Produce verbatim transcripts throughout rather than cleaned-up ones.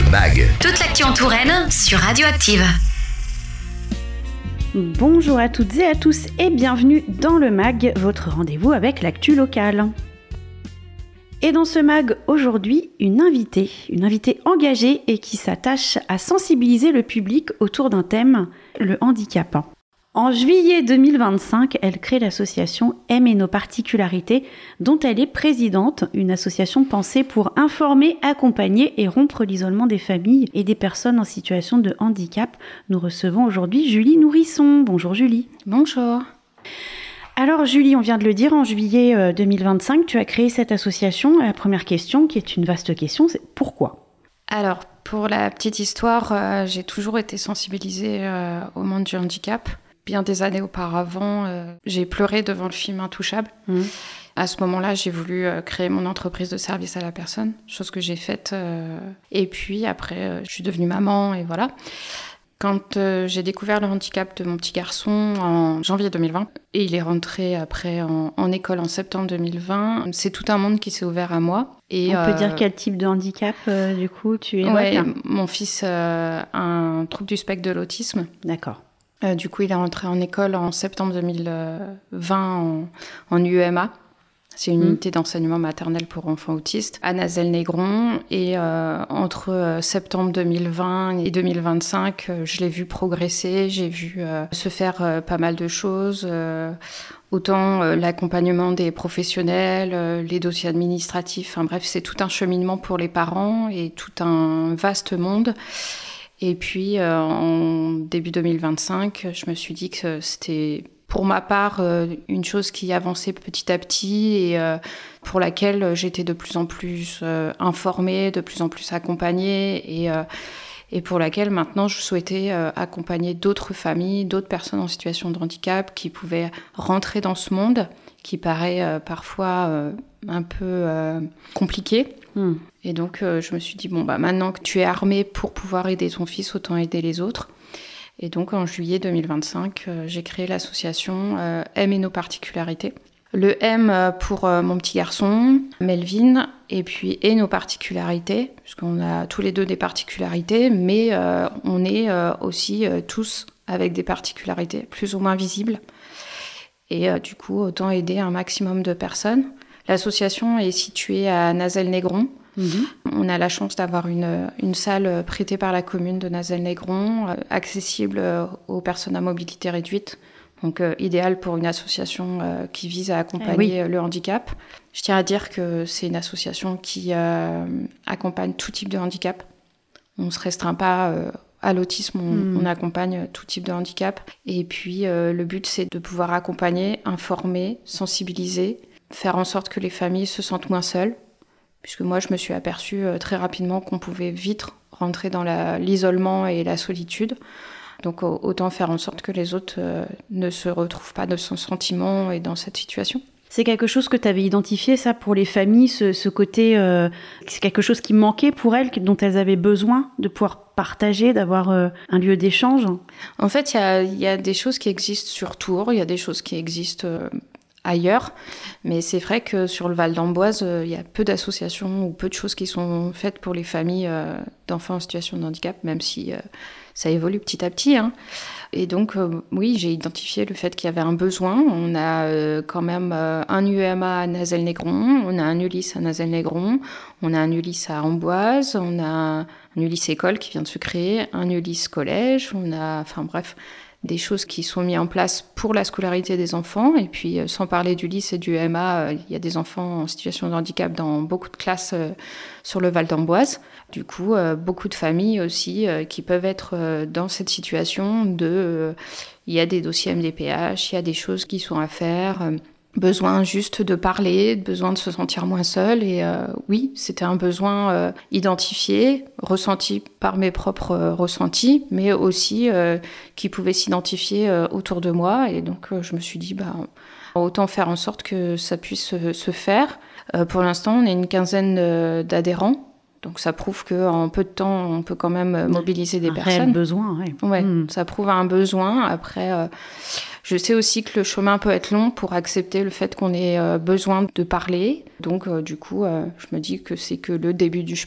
Mag. Toute l'actu en Touraine sur Radioactive. Bonjour à toutes et à tous et bienvenue dans le Mag, votre rendez-vous avec l'actu locale. Et dans ce Mag, aujourd'hui, une invitée, une invitée engagée et qui s'attache à sensibiliser le public autour d'un thème, le handicap. En juillet deux mille vingt-cinq, elle crée l'association M et nos particularités, dont elle est présidente, une association pensée pour informer, accompagner et rompre l'isolement des familles et des personnes en situation de handicap. Nous recevons aujourd'hui Julie Nourrisson. Bonjour Julie. Bonjour. Alors Julie, on vient de le dire, en juillet deux mille vingt-cinq, tu as créé cette association. La première question, qui est une vaste question, c'est pourquoi ? Alors, pour la petite histoire, euh, j'ai toujours été sensibilisée euh, au monde du handicap. Bien des années auparavant, euh, j'ai pleuré devant le film Intouchable. Mmh. À ce moment-là, j'ai voulu euh, créer mon entreprise de service à la personne, chose que j'ai faite. Euh, et puis après, euh, je suis devenue maman et voilà. Quand euh, j'ai découvert le handicap de mon petit garçon en janvier deux mille vingt, et il est rentré après en, en école en septembre deux mille vingt, c'est tout un monde qui s'est ouvert à moi. Et, On euh, peut dire quel type de handicap, euh, du coup, tu évoques ? Ouais, mon fils euh, a un trouble du spectre de l'autisme. D'accord. Euh, du coup, il est rentré en école en septembre deux mille vingt en, en U M A. C'est une mmh. unité d'enseignement maternel pour enfants autistes à Nazelles-Négron. Et euh, entre septembre deux mille vingt et deux mille vingt-cinq, euh, je l'ai vu progresser. J'ai vu euh, se faire euh, pas mal de choses. Euh, autant euh, l'accompagnement des professionnels, euh, les dossiers administratifs. Enfin bref, c'est tout un cheminement pour les parents et tout un vaste monde. Et puis, euh, en début deux mille vingt-cinq, je me suis dit que c'était... pour ma part, une chose qui avançait petit à petit et euh, pour laquelle j'étais de plus en plus euh, informée, de plus en plus accompagnée et, euh, et pour laquelle maintenant je souhaitais euh, accompagner d'autres familles, d'autres personnes en situation de handicap qui pouvaient rentrer dans ce monde qui paraît euh, parfois euh, un peu euh, compliqué. Mmh. Et donc, euh, je me suis dit, bon, bah, maintenant que tu es armée pour pouvoir aider ton fils, autant aider les autres. Et donc, en juillet deux mille vingt-cinq, euh, j'ai créé l'association euh, M et nos particularités. Le M euh, pour euh, mon petit garçon, Melvin, et puis et nos particularités, puisqu'on a tous les deux des particularités, mais euh, on est euh, aussi euh, tous avec des particularités plus ou moins visibles. Et euh, du coup, autant aider un maximum de personnes. L'association est située à Nazelles-Négron. Mmh. On a la chance d'avoir une, une salle prêtée par la commune de Nazelles-Négron, euh, accessible euh, aux personnes à mobilité réduite, donc euh, idéal pour une association euh, qui vise à accompagner eh oui. le handicap. Je tiens à dire que c'est une association qui euh, accompagne tout type de handicap. On ne se restreint pas euh, à l'autisme, on, mmh. on accompagne tout type de handicap. Et puis euh, le but, c'est de pouvoir accompagner, informer, sensibiliser, faire en sorte que les familles se sentent moins seules. Puisque moi, je me suis aperçue euh, très rapidement qu'on pouvait vite rentrer dans la, l'isolement et la solitude. Donc, autant faire en sorte que les autres euh, ne se retrouvent pas dans ce sentiment et dans cette situation. C'est quelque chose que tu avais identifié, ça, pour les familles, ce, ce côté... Euh, c'est quelque chose qui manquait pour elles, dont elles avaient besoin de pouvoir partager, d'avoir euh, un lieu d'échange ? En fait, il y a, y a des choses qui existent sur Tours, il y a des choses qui existent... Euh, ailleurs, mais c'est vrai que sur le Val d'Amboise, il euh, y a peu d'associations ou peu de choses qui sont faites pour les familles euh, d'enfants en situation de handicap, même si euh, ça évolue petit à petit. Hein. Et donc, euh, oui, j'ai identifié le fait qu'il y avait un besoin. On a euh, quand même euh, un U M A à Nazelles-Négron, on a un Ulysse à Nazelles-Négron, on a un Ulysse à Amboise, on a un Ulysse école qui vient de se créer, un Ulysse collège, on a, enfin bref, des choses qui sont mises en place pour la scolarité des enfants. Et puis, euh, sans parler du lycée et du U M A, euh, il y a des enfants en situation de handicap dans beaucoup de classes euh, sur le Val d'Amboise. Du coup, euh, beaucoup de familles aussi euh, qui peuvent être euh, dans cette situation de... Euh, il y a des dossiers M D P H, il y a des choses qui sont à faire... Euh, besoin juste de parler, besoin de se sentir moins seul. Et euh, oui, c'était un besoin euh, identifié, ressenti par mes propres euh, ressentis, mais aussi euh, qui pouvait s'identifier euh, autour de moi. Et donc, euh, je me suis dit, bah, autant faire en sorte que ça puisse se, se faire. Euh, pour l'instant, on est une quinzaine euh, d'adhérents. Donc, ça prouve qu'en peu de temps, on peut quand même mobiliser des un personnes. Un réel besoin, oui. Ouais, mmh. Ça prouve un besoin. Après... Euh, Je sais aussi que le chemin peut être long pour accepter le fait qu'on ait euh, besoin de parler. Donc, euh, du coup, euh, je me dis que c'est que le début du chemin.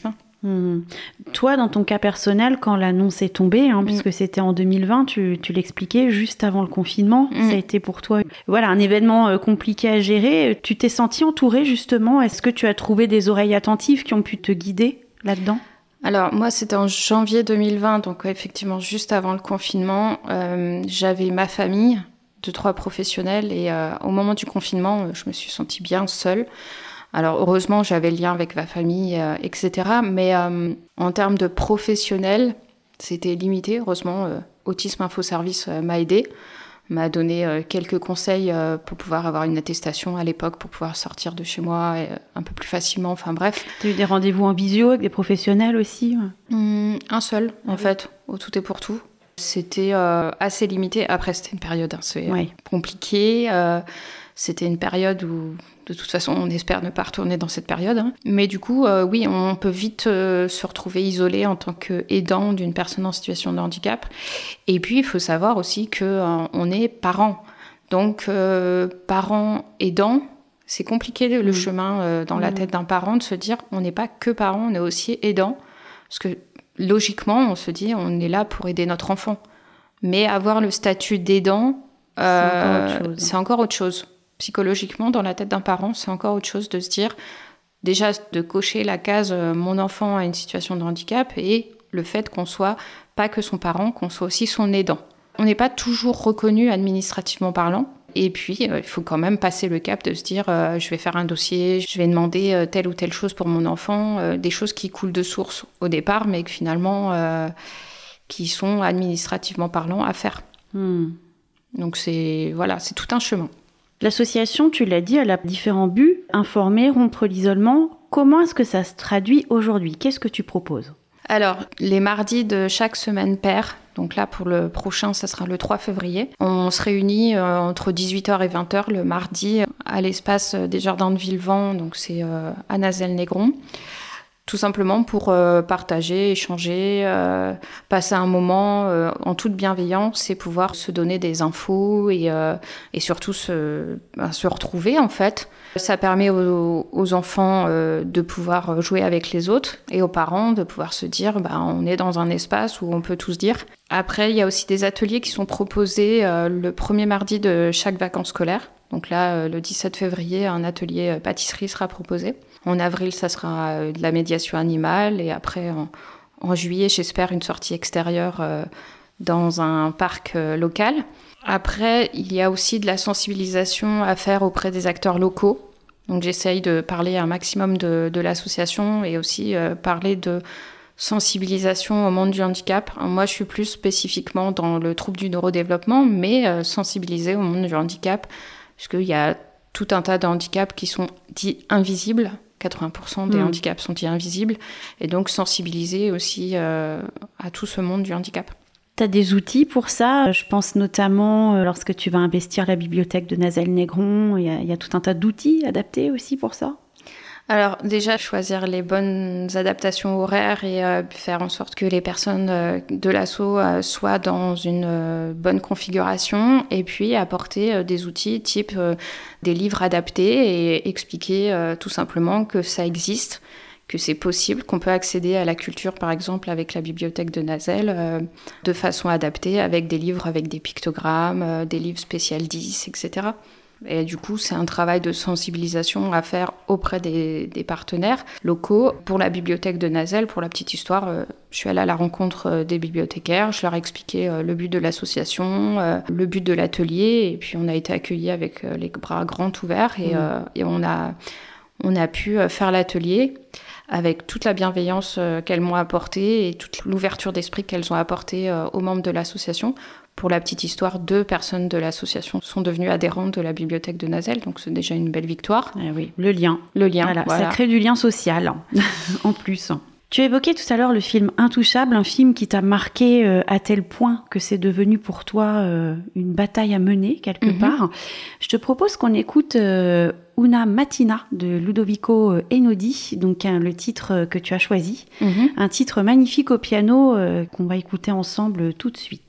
Mmh. Toi, dans ton cas personnel, quand l'annonce est tombée, hein, mmh. puisque c'était en deux mille vingt, tu, tu l'expliquais, juste avant le confinement, mmh. ça a été pour toi voilà, un événement euh, compliqué à gérer. Tu t'es sentie entourée, justement. Est-ce que tu as trouvé des oreilles attentives qui ont pu te guider là-dedans ? Alors, moi, c'était en janvier deux mille vingt, donc effectivement, juste avant le confinement. Euh, j'avais ma famille, deux, trois professionnels, et euh, au moment du confinement, je me suis sentie bien seule. Alors, heureusement, j'avais le lien avec ma famille, euh, et cetera. Mais euh, en termes de professionnels, c'était limité. Heureusement, euh, Autisme Info Service euh, m'a aidée, m'a donné euh, quelques conseils euh, pour pouvoir avoir une attestation à l'époque, pour pouvoir sortir de chez moi et, euh, un peu plus facilement. Enfin bref. Tu as eu des rendez-vous en visio avec des professionnels aussi ? Mmh, Un seul, ah, en oui. fait, au tout et pour tout. C'était euh, assez limité. Après, c'était une période assez ouais. compliquée. Euh, c'était une période où... De toute façon, on espère ne pas retourner dans cette période. Hein. Mais du coup, euh, oui, on peut vite euh, se retrouver isolé en tant qu'aidant d'une personne en situation de handicap. Et puis, il faut savoir aussi qu'on euh, est parent. Donc, euh, parent aidant, c'est compliqué le mmh. chemin euh, dans mmh. la tête d'un parent de se dire on n'est pas que parent, on est aussi aidant. Parce que logiquement, on se dit on est là pour aider notre enfant. Mais avoir le statut d'aidant, euh, c'est, encore c'est encore autre chose. Psychologiquement, dans la tête d'un parent, c'est encore autre chose de se dire, déjà de cocher la case euh, « mon enfant a une situation de handicap » et le fait qu'on soit pas que son parent, qu'on soit aussi son aidant. On n'est pas toujours reconnu administrativement parlant. Et puis, euh, il faut quand même passer le cap de se dire euh, je vais faire un dossier, je vais demander euh, telle ou telle chose pour mon enfant, euh, des choses qui coulent de source au départ, mais que finalement, euh, qui sont administrativement parlant à faire. Hmm. Donc, c'est, voilà, c'est tout un chemin. L'association, tu l'as dit, elle a différents buts, informer, rompre l'isolement. Comment est-ce que ça se traduit aujourd'hui ? Qu'est-ce que tu proposes ? Alors, les mardis de chaque semaine paire, donc là pour le prochain, ça sera le trois février, on se réunit euh, entre dix-huit heures et vingt heures le mardi à l'espace des Jardins de Villevent, donc c'est euh, à Nazelles-Négron. Tout simplement pour euh, partager, échanger, euh, passer un moment euh, en toute bienveillance et pouvoir se donner des infos et, euh, et surtout se, ben, se retrouver en fait. Ça permet aux, aux enfants euh, de pouvoir jouer avec les autres et aux parents de pouvoir se dire ben, on est dans un espace où on peut tout se dire. Après, il y a aussi des ateliers qui sont proposés euh, le premier mardi de chaque vacances scolaires. Donc là, euh, le dix-sept février, un atelier euh, pâtisserie sera proposé. En avril, ça sera euh, de la médiation animale. Et après, en, en juillet, j'espère une sortie extérieure euh, dans un parc euh, local. Après, il y a aussi de la sensibilisation à faire auprès des acteurs locaux. Donc j'essaye de parler un maximum de, de l'association et aussi euh, parler de sensibilisation au monde du handicap. Moi, je suis plus spécifiquement dans le trouble du neurodéveloppement, mais euh, sensibiliser au monde du handicap, puisqu'il y a tout un tas de handicaps qui sont dits invisibles. quatre-vingts pour cent des mmh. handicaps sont dits invisibles. Et donc, sensibiliser aussi euh, à tout ce monde du handicap. Tu as des outils pour ça. Je pense notamment euh, lorsque tu vas investir la bibliothèque de Nazelles-Négron, il y a, il y a tout un tas d'outils adaptés aussi pour ça. Alors déjà, choisir les bonnes adaptations horaires et euh, faire en sorte que les personnes euh, de l'asso euh, soient dans une euh, bonne configuration et puis apporter euh, des outils type euh, des livres adaptés et expliquer euh, tout simplement que ça existe, que c'est possible, qu'on peut accéder à la culture par exemple avec la bibliothèque de Nazelles euh, de façon adaptée avec des livres avec des pictogrammes, euh, des livres spécial dix, et cetera. Et du coup, c'est un travail de sensibilisation à faire auprès des, des partenaires locaux. Pour la bibliothèque de Nazelles, pour la petite histoire, euh, je suis allée à la rencontre euh, des bibliothécaires. Je leur ai expliqué euh, le but de l'association, euh, le but de l'atelier. Et puis, on a été accueillis avec euh, les bras grands ouverts. Et, mmh. euh, et on, a, on a pu euh, faire l'atelier avec toute la bienveillance euh, qu'elles m'ont apportée et toute l'ouverture d'esprit qu'elles ont apportée euh, aux membres de l'association. Pour la petite histoire, deux personnes de l'association sont devenues adhérentes de la bibliothèque de Nazelles, donc c'est déjà une belle victoire. Eh oui, le lien. Le lien, voilà, voilà. Ça crée du lien social, en plus. Tu évoquais tout à l'heure le film Intouchable, un film qui t'a marqué euh, à tel point que c'est devenu pour toi euh, une bataille à mener, quelque mm-hmm. part. Je te propose qu'on écoute euh, Una Mattina de Ludovico Einaudi, donc hein, le titre que tu as choisi. Mm-hmm. Un titre magnifique au piano euh, qu'on va écouter ensemble tout de suite.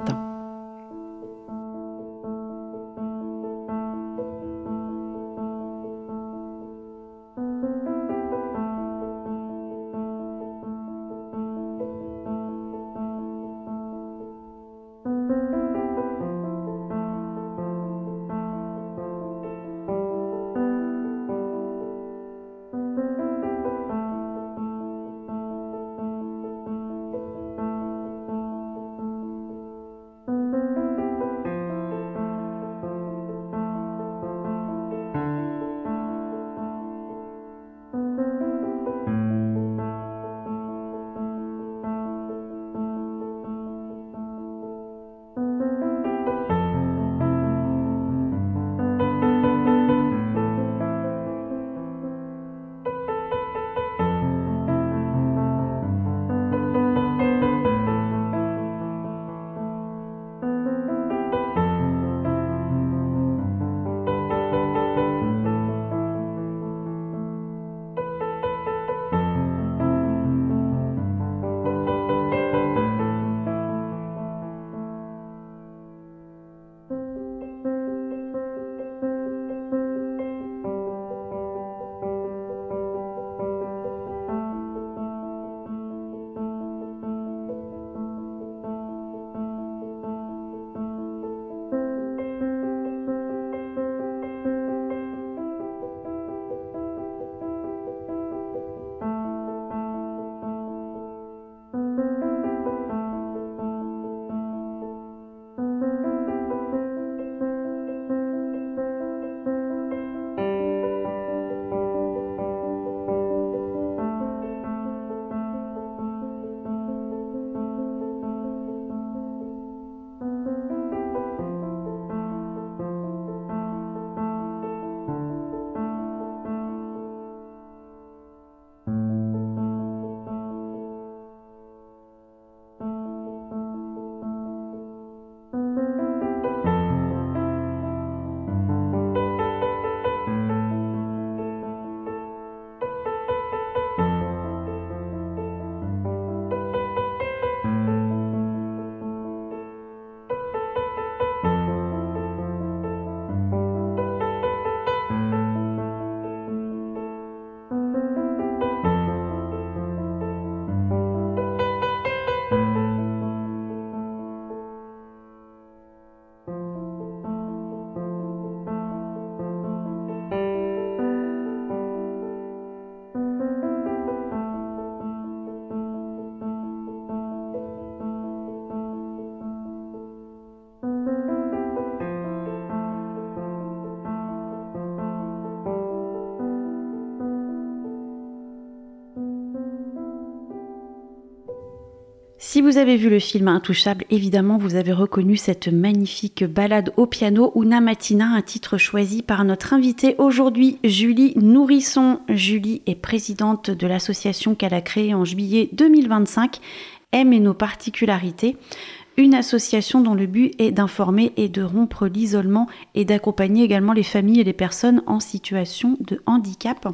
Si vous avez vu le film Intouchable, évidemment, vous avez reconnu cette magnifique ballade au piano Una Mattina, un titre choisi par notre invitée aujourd'hui, Julie Nourrisson. Julie est présidente de l'association qu'elle a créée en juillet deux mille vingt-cinq, Aime et nos particularités, une association dont le but est d'informer et de rompre l'isolement et d'accompagner également les familles et les personnes en situation de handicap.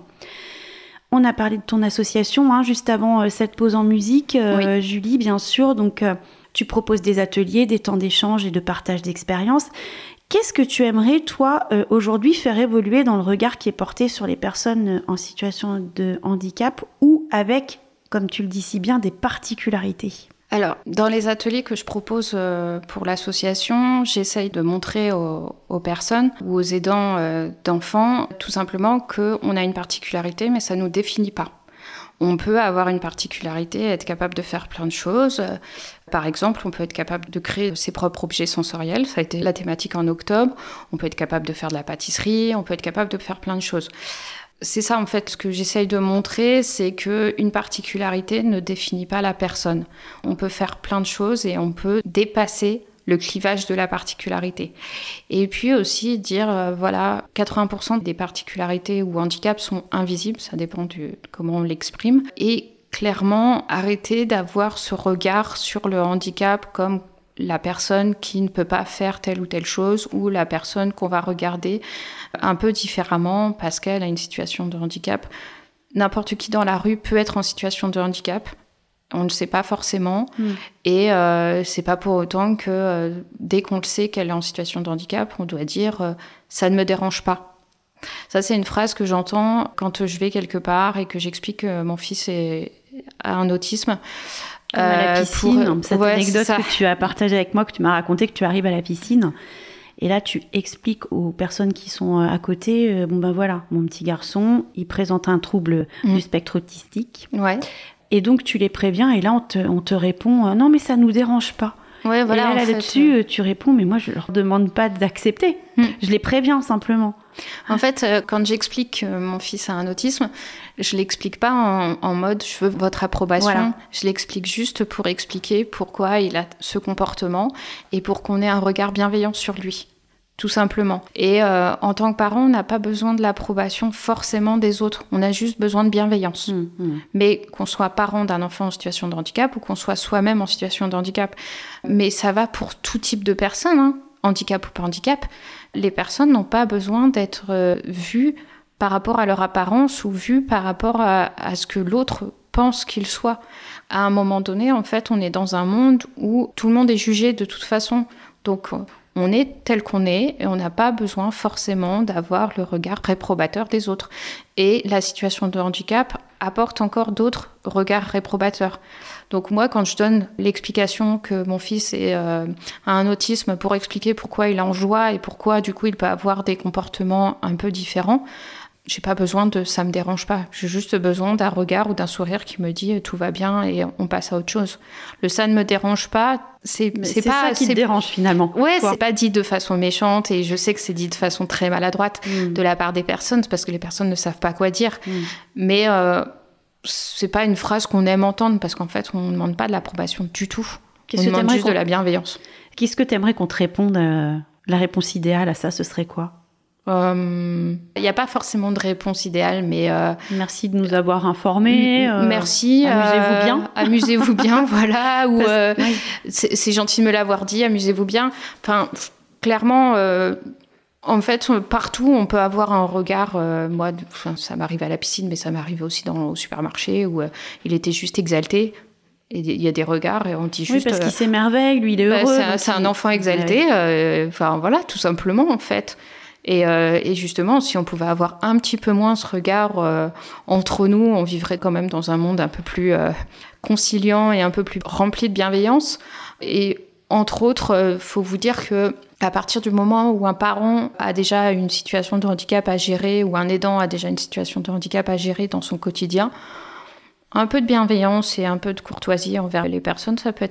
On a parlé de ton association hein, juste avant euh, cette pause en musique, euh, oui. Julie, bien sûr. Donc, euh, tu proposes des ateliers, des temps d'échange et de partage d'expériences. Qu'est-ce que tu aimerais, toi, euh, aujourd'hui, faire évoluer dans le regard qui est porté sur les personnes en situation de handicap ou avec, comme tu le dis si bien, des particularités ? Alors, dans les ateliers que je propose euh, pour l'association, j'essaye de montrer aux, aux personnes ou aux aidants euh, d'enfants tout simplement qu'on a une particularité, mais ça ne nous définit pas. On peut avoir une particularité, être capable de faire plein de choses. Par exemple, on peut être capable de créer ses propres objets sensoriels. Ça a été la thématique en octobre. On peut être capable de faire de la pâtisserie. On peut être capable de faire plein de choses. C'est ça, en fait, ce que j'essaye de montrer, c'est qu'une particularité ne définit pas la personne. On peut faire plein de choses et on peut dépasser le clivage de la particularité. Et puis aussi dire, euh, voilà, quatre-vingts pour cent des particularités ou handicaps sont invisibles, ça dépend de comment on l'exprime. Et clairement, arrêter d'avoir ce regard sur le handicap comme la personne qui ne peut pas faire telle ou telle chose ou la personne qu'on va regarder un peu différemment parce qu'elle a une situation de handicap. N'importe qui dans la rue peut être en situation de handicap. On ne sait pas forcément. Mmh. Et euh, c'est pas pour autant que euh, dès qu'on le sait qu'elle est en situation de handicap, on doit dire euh, « ça ne me dérange pas ». Ça, c'est une phrase que j'entends quand je vais quelque part et que j'explique que mon fils est, a un autisme. Comme à la piscine, euh, pour... cette ouais, anecdote que tu as partagée avec moi, que tu m'as raconté, que tu arrives à la piscine, et là tu expliques aux personnes qui sont à côté, euh, bon ben voilà, mon petit garçon, il présente un trouble mmh. du spectre autistique, ouais. et donc tu les préviens, et là on te, on te répond, euh, non mais ça nous dérange pas. Ouais, voilà, et là, là fait, là-dessus, euh... tu réponds, mais moi je leur demande pas d'accepter, mmh. je les préviens simplement. En fait, euh, quand j'explique que mon fils a un autisme, je l'explique pas en, en mode je veux votre approbation. Voilà. Je l'explique juste pour expliquer pourquoi il a ce comportement et pour qu'on ait un regard bienveillant sur lui, tout simplement. Et euh, en tant que parent, on n'a pas besoin de l'approbation forcément des autres. On a juste besoin de bienveillance. Mmh, mmh. Mais qu'on soit parent d'un enfant en situation de handicap ou qu'on soit soi-même en situation de handicap. Mais ça va pour tout type de personnes, hein, handicap ou pas handicap. Les personnes n'ont pas besoin d'être euh, vues par rapport à leur apparence ou vues par rapport à, à ce que l'autre pense qu'il soit. À un moment donné, en fait, on est dans un monde où tout le monde est jugé de toute façon. Donc, on est tel qu'on est et on n'a pas besoin forcément d'avoir le regard réprobateur des autres. Et la situation de handicap apporte encore d'autres regards réprobateurs. Donc moi, quand je donne l'explication que mon fils est, euh, a un autisme pour expliquer pourquoi il est en joie et pourquoi, du coup, il peut avoir des comportements un peu différents, j'ai pas besoin de « ça me dérange pas ». J'ai juste besoin d'un regard ou d'un sourire qui me dit « tout va bien » et on passe à autre chose. Le « ça ne me dérange pas », c'est, c'est, c'est pas... ça qui c'est... te dérange finalement. Ouais, quoi. C'est pas dit de façon méchante et je sais que c'est dit de façon très maladroite mmh. de la part des personnes parce que les personnes ne savent pas quoi dire. Mmh. Mais... Euh, c'est pas une phrase qu'on aime entendre parce qu'en fait on ne demande pas de l'approbation du tout. Qu'est-ce on demande juste de la bienveillance. Qu'est-ce que tu aimerais qu'on te réponde euh, la réponse idéale à ça, ce serait quoi ? Il euh, n'y a pas forcément de réponse idéale, mais... Euh, merci de nous avoir informés. Euh, merci. Amusez-vous euh, bien. Amusez-vous bien, voilà. Ou, euh, oui. c'est, c'est gentil de me l'avoir dit, amusez-vous bien. Enfin, clairement... Euh, En fait, partout, on peut avoir un regard. Euh, moi, enfin, ça m'arrive à la piscine, mais ça m'arrive aussi dans au supermarché où euh, il était juste exalté. Et il y a des regards et on dit juste. Oui, parce qu'il euh, s'émerveille, lui, il est heureux. Bah, c'est, un, c'est un enfant exalté. Euh, enfin, voilà, tout simplement, en fait. Et, euh, et justement, si on pouvait avoir un petit peu moins ce regard euh, entre nous, on vivrait quand même dans un monde un peu plus euh, conciliant et un peu plus rempli de bienveillance. Et entre autres, il euh, faut vous dire que à partir du moment où un parent a déjà une situation de handicap à gérer ou un aidant a déjà une situation de handicap à gérer dans son quotidien, un peu de bienveillance et un peu de courtoisie envers les personnes, ça peut être sympa.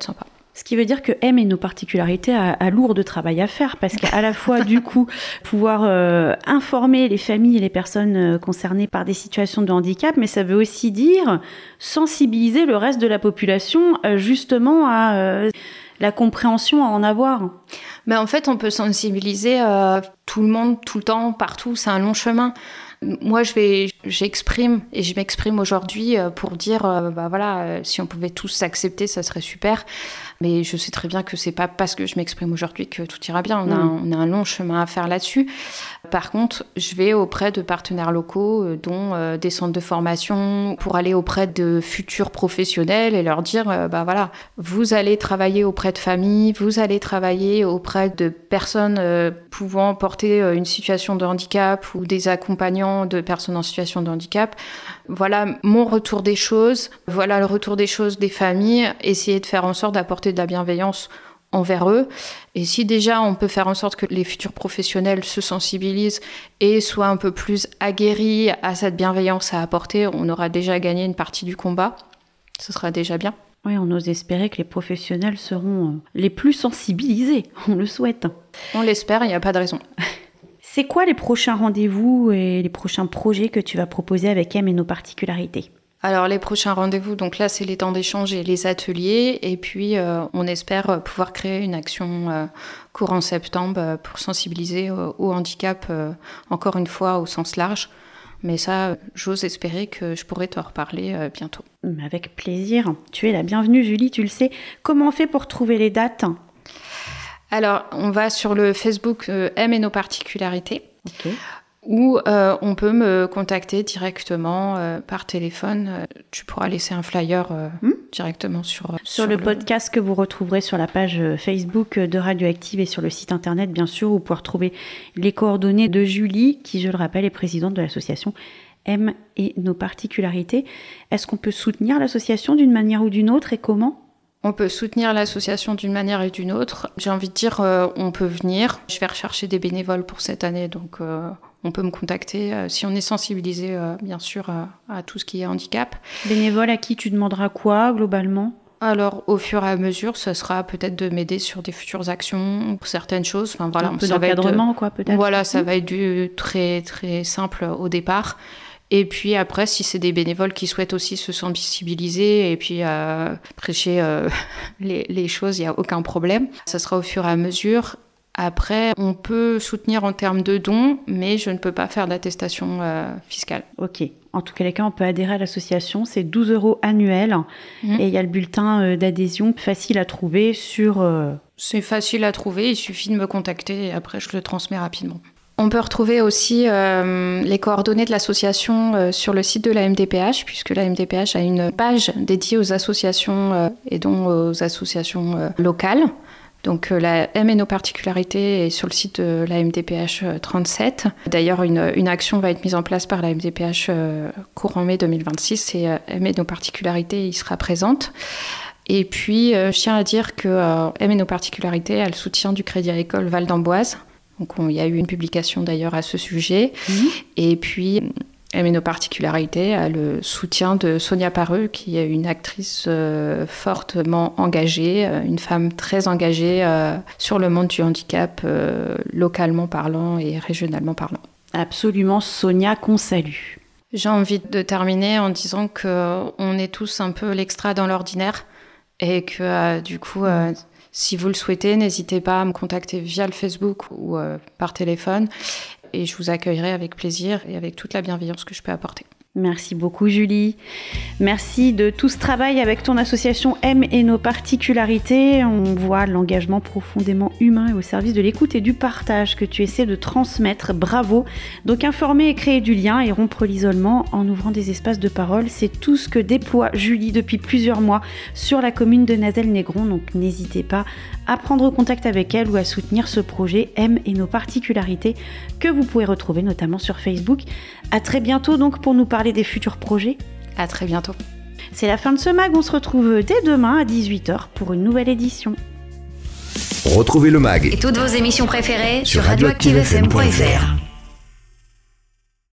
Ce qui veut dire que M et nos particularités a, a lourd de travail à faire, parce qu'à la fois, du coup, pouvoir euh, informer les familles et les personnes euh, concernées par des situations de handicap, mais ça veut aussi dire sensibiliser le reste de la population euh, justement à euh, la compréhension à en avoir. Mais en fait, on peut sensibiliser euh, tout le monde, tout le temps, partout. C'est un long chemin. Moi, je vais, j'exprime et je m'exprime aujourd'hui pour dire, euh, bah voilà, euh, si on pouvait tous s'accepter, ça serait super. Mais je sais très bien que c'est pas parce que je m'exprime aujourd'hui que tout ira bien. On, mmh. a, on a un long chemin à faire là-dessus. Par contre, je vais auprès de partenaires locaux, euh, dont euh, des centres de formation, pour aller auprès de futurs professionnels et leur dire, euh, bah voilà, vous allez travailler auprès de familles, vous allez travailler auprès de personnes euh, pouvant porter euh, une situation de handicap ou des accompagnants de personnes en situation de handicap. Voilà mon retour des choses, voilà le retour des choses des familles, essayer de faire en sorte d'apporter de la bienveillance envers eux. Et si déjà on peut faire en sorte que les futurs professionnels se sensibilisent et soient un peu plus aguerris à cette bienveillance à apporter, on aura déjà gagné une partie du combat. Ce sera déjà bien. Oui, on ose espérer que les professionnels seront les plus sensibilisés. On le souhaite. On l'espère, il n'y a pas de raison. C'est quoi les prochains rendez-vous et les prochains projets que tu vas proposer avec M et nos particularités ? Alors les prochains rendez-vous, donc là c'est les temps d'échange et les ateliers, et puis euh, on espère pouvoir créer une action euh, courant septembre euh, pour sensibiliser euh, au handicap, euh, encore une fois au sens large. Mais ça, j'ose espérer que je pourrai te reparler euh, bientôt. Avec plaisir. Tu es la bienvenue, Julie, tu le sais. Comment on fait pour trouver les dates ? Alors, on va sur le Facebook euh, M et nos particularités. Ok. Ou euh, on peut me contacter directement euh, par téléphone. Euh, tu pourras laisser un flyer euh, hmm directement sur... Euh, sur, sur le, le podcast que vous retrouverez sur la page Facebook de Radioactive et sur le site internet, bien sûr. Vous pouvez retrouver les coordonnées de Julie, qui, je le rappelle, est présidente de l'association M et nos particularités. Est-ce qu'on peut soutenir l'association d'une manière ou d'une autre et comment ? On peut soutenir l'association d'une manière et d'une autre. J'ai envie de dire, euh, on peut venir. Je vais rechercher des bénévoles pour cette année, donc euh, on peut me contacter euh, si on est sensibilisé, euh, bien sûr, euh, à tout ce qui est handicap. Bénévole à qui tu demanderas quoi, globalement ? Alors, au fur et à mesure, ce sera peut-être de m'aider sur des futures actions, pour certaines choses. Enfin, voilà, un peu d'encadrement, quoi, peut-être. Voilà, ça mmh. va être du très, très simple au départ. Et puis après, si c'est des bénévoles qui souhaitent aussi se sensibiliser et puis euh, prêcher euh, les, les choses, il n'y a aucun problème. Ça sera au fur et à mesure. Après, on peut soutenir en termes de dons, mais je ne peux pas faire d'attestation euh, fiscale. Ok. En tout cas, les cas, on peut adhérer à l'association. C'est douze euros annuels. Mmh. Et il y a le bulletin d'adhésion facile à trouver sur... Euh... C'est facile à trouver. Il suffit de me contacter et après, je le transmets rapidement. On peut retrouver aussi euh, les coordonnées de l'association euh, sur le site de la M D P H, puisque la M D P H a une page dédiée aux associations euh, et donc aux associations euh, locales. Donc euh, la M et nos particularités est sur le site de la M D P H euh, trente-sept. D'ailleurs, une, une action va être mise en place par la M D P H euh, courant mai deux mille vingt-six et euh, M et nos particularités y sera présente. Et puis, euh, je tiens à dire que euh, M et nos particularités a le soutien du Crédit Agricole Val d'Amboise. Donc, il y a eu une publication d'ailleurs à ce sujet. Mmh. Et puis, M et nos particularités a le soutien de Sonia Pareux, qui est une actrice euh, fortement engagée, euh, une femme très engagée euh, sur le monde du handicap, euh, localement parlant et régionalement parlant. Absolument, Sonia, qu'on salue. J'ai envie de terminer en disant qu'on est tous un peu l'extra dans l'ordinaire et que euh, du coup... Euh, Si vous le souhaitez, n'hésitez pas à me contacter via le Facebook ou euh, par téléphone et je vous accueillerai avec plaisir et avec toute la bienveillance que je peux apporter. Merci beaucoup Julie. Merci de tout ce travail avec ton association M et nos particularités. On voit l'engagement profondément humain et au service de l'écoute et du partage que tu essaies de transmettre. Bravo. Donc informer et créer du lien et rompre l'isolement en ouvrant des espaces de parole, c'est tout ce que déploie Julie depuis plusieurs mois sur la commune de Nazelles-Négron. Donc n'hésitez pas à prendre contact avec elle ou à soutenir ce projet M et nos particularités que vous pouvez retrouver notamment sur Facebook. À très bientôt donc pour nous parler des futurs projets. À très bientôt. C'est la fin de ce mag, on se retrouve dès demain à dix-huit heures pour une nouvelle édition. Retrouvez le mag et toutes vos émissions préférées sur radioactive f m point f r.